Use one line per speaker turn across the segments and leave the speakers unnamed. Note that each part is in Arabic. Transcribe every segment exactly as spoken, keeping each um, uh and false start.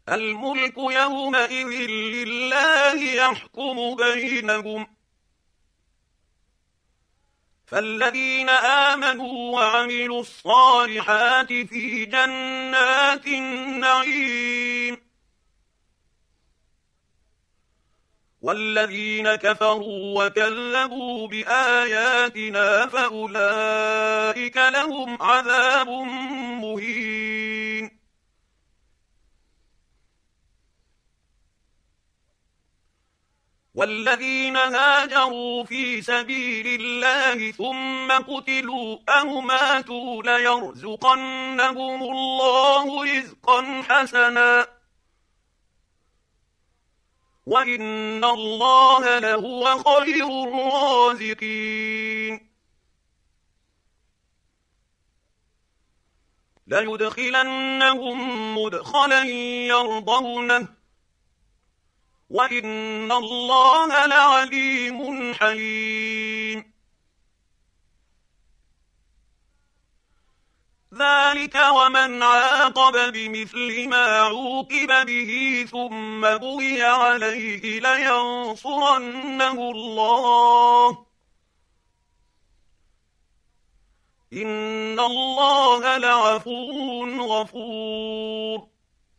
الملك يومئذ لله يحكم بينهم، فالذين آمنوا وعملوا الصالحات في جنات النعيم، والذين كفروا وكذبوا بآياتنا فأولئك لهم عذاب مهين. والذين هاجروا في سبيل الله ثم قتلوا أو ماتوا ليرزقنهم الله رزقا حسنا وإن الله لهو خير الرازقين. ليدخلنهم مدخلا يرضونه وإن الله لعليم حليم. ذلك ومن عاقب بمثل ما عوقب به ثم بغي عليه لينصرنه الله إن الله لعفو غفور.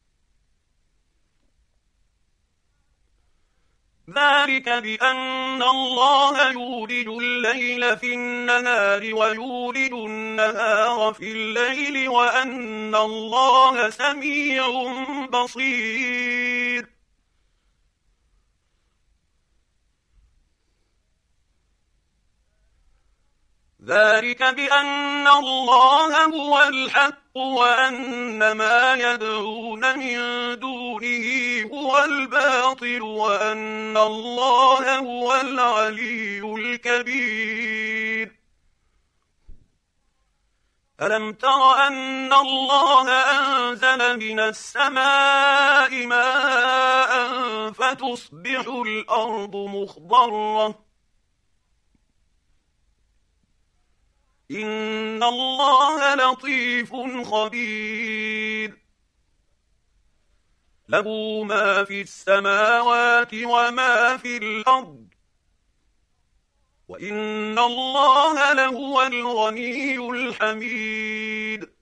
ذلك بأن الله يولج الليل في النهار ويولج النهار في الليل وأن الله سميع بصير. ذلك بأن الله هو الحق وأن ما يدعون من دونه هو الباطل وأن الله هو العلي الكبير. ألم تر أن الله أنزل من السماء ماء فتصبح الأرض مخضرة إن الله لطيف خبير. له ما في السماوات وما في الأرض وإن الله لهو الغني الحميد.